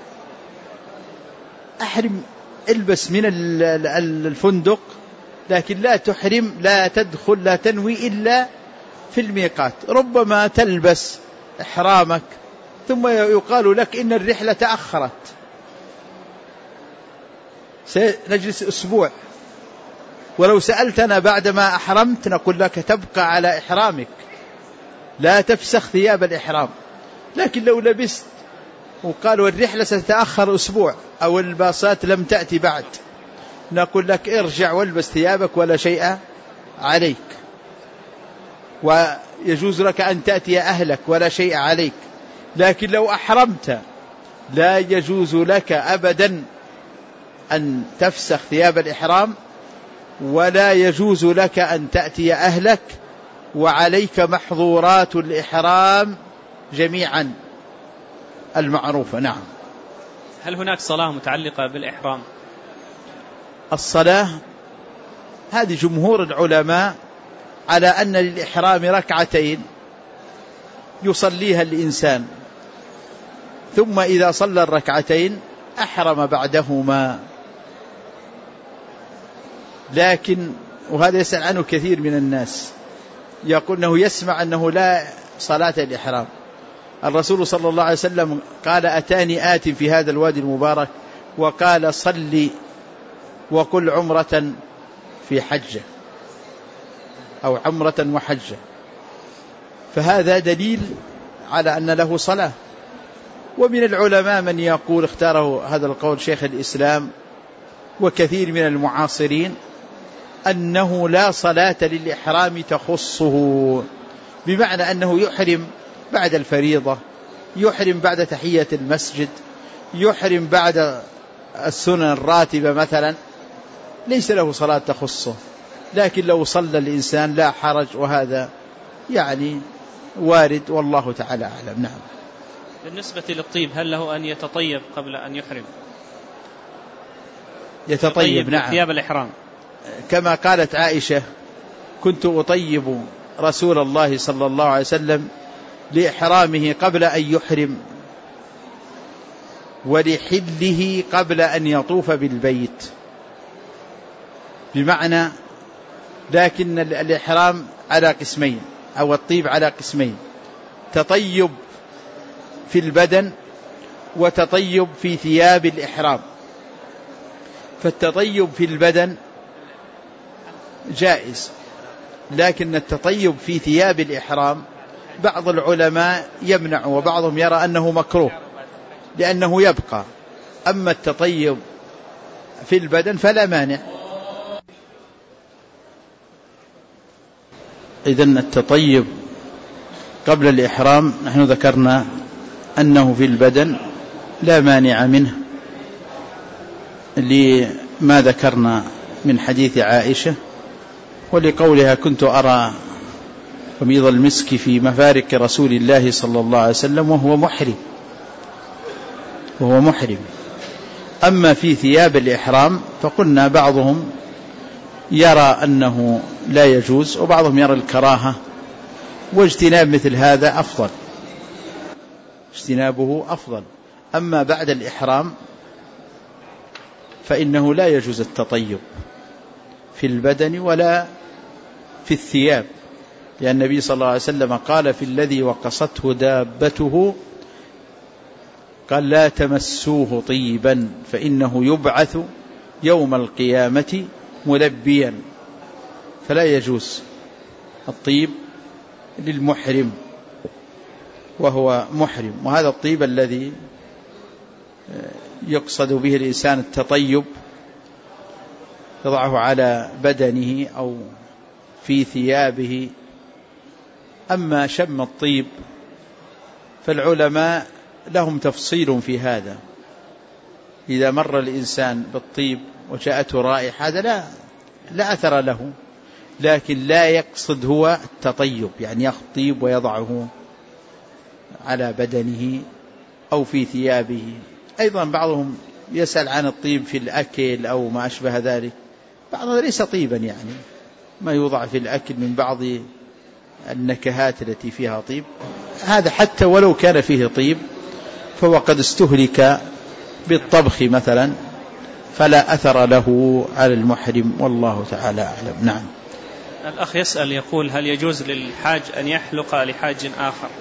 أحرم، البس من الفندق، لكن لا تحرم، لا تدخل، لا تنوي إلا في الميقات. ربما تلبس إحرامك ثم يقال لك إن الرحلة تأخرت، سنجلس أسبوع، ولو سألتنا بعدما أحرمت نقول لك تبقى على إحرامك، لا تفسخ ثياب الإحرام. لكن لو لبست وقالوا الرحلة ستتأخر أسبوع أو الباصات لم تأتي بعد، نقول لك ارجع والبس ثيابك ولا شيء عليك، ويجوز لك أن تأتي أهلك ولا شيء عليك. لكن لو أحرمت لا يجوز لك أبدا أن تفسخ ثياب الإحرام، ولا يجوز لك أن تأتي أهلك، وعليك محظورات الإحرام جميعا المعروفة. نعم. هل هناك صلاة متعلقة بالإحرام؟ الصلاة هذه جمهور العلماء على أن للإحرام ركعتين يصليها الإنسان، ثم إذا صلى الركعتين أحرم بعدهما. لكن وهذا يسأل عنه كثير من الناس، يقول أنه يسمع أنه لا صلاة الإحرام. الرسول صلى الله عليه وسلم قال أتاني آت في هذا الوادي المبارك وقال صلي وقل عمرة في حجة أو عمرة وحجة، فهذا دليل على أن له صلاة. ومن العلماء من يقول، اختاره هذا القول شيخ الإسلام وكثير من المعاصرين، أنه لا صلاة للإحرام تخصه، بمعنى أنه يحرم بعد الفريضة، يحرم بعد تحية المسجد، يحرم بعد السنن الراتبة مثلا، ليس له صلاة تخصه. لكن لو صلى الإنسان لا حرج، وهذا يعني وارد والله تعالى أعلم. نعم. بالنسبة للطيب، هل له أن يتطيب قبل أن يحرم؟ يتطيب، نعم، ثياب الإحرام، كما قالت عائشة كنت أطيب رسول الله صلى الله عليه وسلم لإحرامه قبل أن يحرم، ولحله قبل أن يطوف بالبيت. بمعنى، لكن الإحرام على قسمين، أو الطيب على قسمين: تطيب في البدن وتطيب في ثياب الإحرام. فالتطيب في البدن جائز، لكن التطيب في ثياب الإحرام بعض العلماء يمنع، وبعضهم يرى أنه مكروه لأنه يبقى. أما التطيب في البدن فلا مانع. إذن التطيب قبل الإحرام نحن ذكرنا أنه في البدن لا مانع منه، لما ذكرنا من حديث عائشة، ولقولها كنت أرى قميض المسك في مفارق رسول الله صلى الله عليه وسلم وهو محرم. أما في ثياب الإحرام فقلنا بعضهم يرى أنه لا يجوز، وبعضهم يرى الكراهة، واجتناب مثل هذا أفضل، اجتنابه أفضل. أما بعد الإحرام فإنه لا يجوز التطيب في البدن ولا في الثياب، لأن النبي صلى الله عليه وسلم قال في الذي وقصته دابته، قال لا تمسوه طيبا فإنه يبعث يوم القيامة ملبيا. فلا يجوز الطيب للمحرم وهو محرم. وهذا الطيب الذي يقصد به الإنسان التطيب، يضعه على بدنه أو في ثيابه. أما شم الطيب فالعلماء لهم تفصيل في هذا، إذا مر الإنسان بالطيب وجاءته رائحة هذا لا أثر له، لكن لا يقصد هو التطيب، يعني يأخذ طيب ويضعه على بدنه أو في ثيابه. أيضا بعضهم يسأل عن الطيب في الأكل أو ما أشبه ذلك، بعضها ليس طيبا، يعني ما يوضع في الأكل من بعض النكهات التي فيها طيب، هذا حتى ولو كان فيه طيب فهو قد استهلك بالطبخ مثلا، فلا أثر له على المحرم، والله تعالى أعلم. نعم. الأخ يسأل يقول: هل يجوز للحاج أن يحلق لحاج آخر؟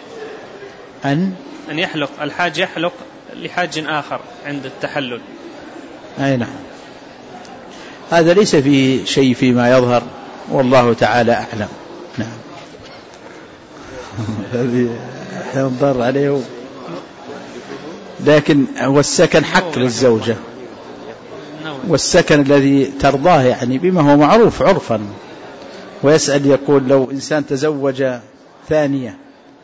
أن يحلق الحاج يحلق لحاج آخر عند التحلل؟ أي نعم، هذا ليس فيه شيء فيما يظهر، والله تعالى أعلم. نعم. هذه ينظر عليه، لكن والسكن حق للزوجة، والسكن الذي ترضاه يعني بما هو معروف عرفا. ويسأل يقول: لو إنسان تزوج ثانية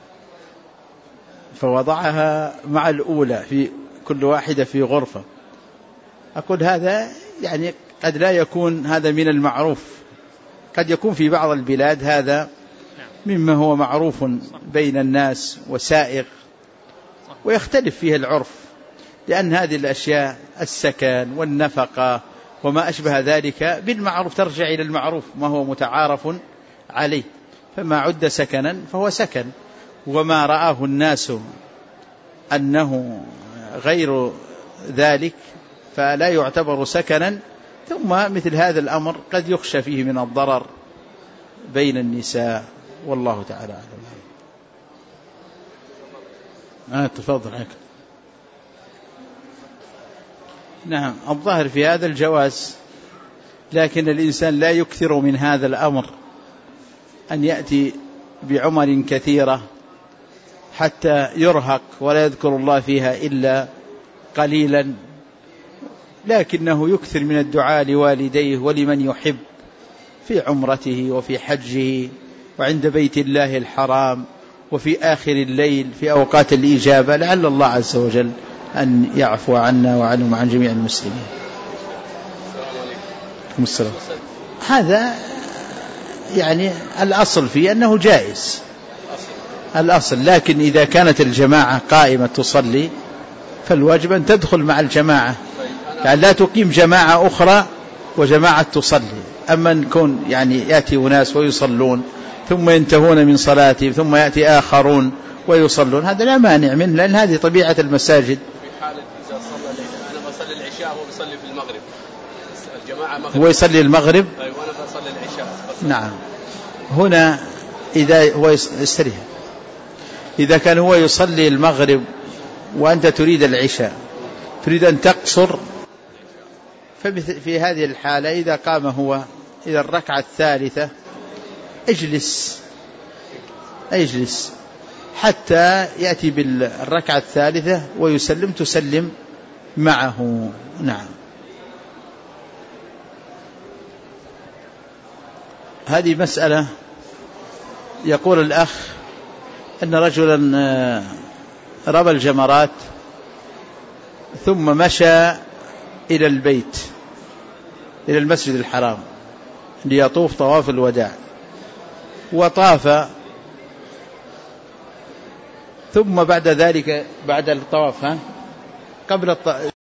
فوضعها مع الأولى في كل واحدة في غرفة، أقول هذا يعني قد لا يكون هذا من المعروف، قد يكون في بعض البلاد هذا مما هو معروف بين الناس وسائغ، ويختلف فيه العرف، لأن هذه الأشياء السكن والنفقة وما أشبه ذلك بالمعروف ترجع إلى المعروف ما هو متعارف عليه، فما عد سكنا فهو سكن، وما رآه الناس أنه غير ذلك فلا يعتبر سكنا. ثم مثل هذا الأمر قد يخشى فيه من الضرر بين النساء، والله تعالى أعلم. تفضل عنك. نعم، الظاهر في هذا الجواز، لكن الإنسان لا يكثر من هذا الأمر، أن يأتي بعمر كثيرة حتى يرهق ولا يذكر الله فيها إلا قليلا، لكنه يكثر من الدعاء لوالديه ولمن يحب في عمرته وفي حجه وعند بيت الله الحرام وفي آخر الليل في أوقات الإجابة، لعل الله عز وجل أن يعفو عنا وعنهم وعن جميع المسلمين. السلام. هذا يعني الأصل فيه أنه جائز، الأصل، لكن إذا كانت الجماعة قائمة تصلي فالواجب أن تدخل مع الجماعة، يعني لا تقيم جماعة أخرى وجماعة تصلي. أما نكون يعني يأتي أناس ويصلون ثم ينتهون من صلاتهم ثم يأتي آخرون ويصلون، هذا لا مانع منه، لأن هذه طبيعة المساجد. في حالة إذا صلى أنا بصلي العشاء هو بيصلي في المغرب، الجماعة مغرب هو يصلي المغرب، أيوة وأنا بصلي العشاء. نعم. هنا إذا هو يستريح، إذا كان هو يصلي المغرب وأنت تريد العشاء تريد أن تقصر، ففي هذه الحالة إذا قام هو إلى الركعة الثالثة اجلس حتى يأتي بالركعة الثالثة ويسلم، تسلم معه. نعم. هذه مسألة. يقول الأخ أن رجلا رمى الجمرات ثم مشى إلى البيت، إلى المسجد الحرام ليطوف طواف الوداع، وطاف، ثم بعد ذلك بعد الطواف قبل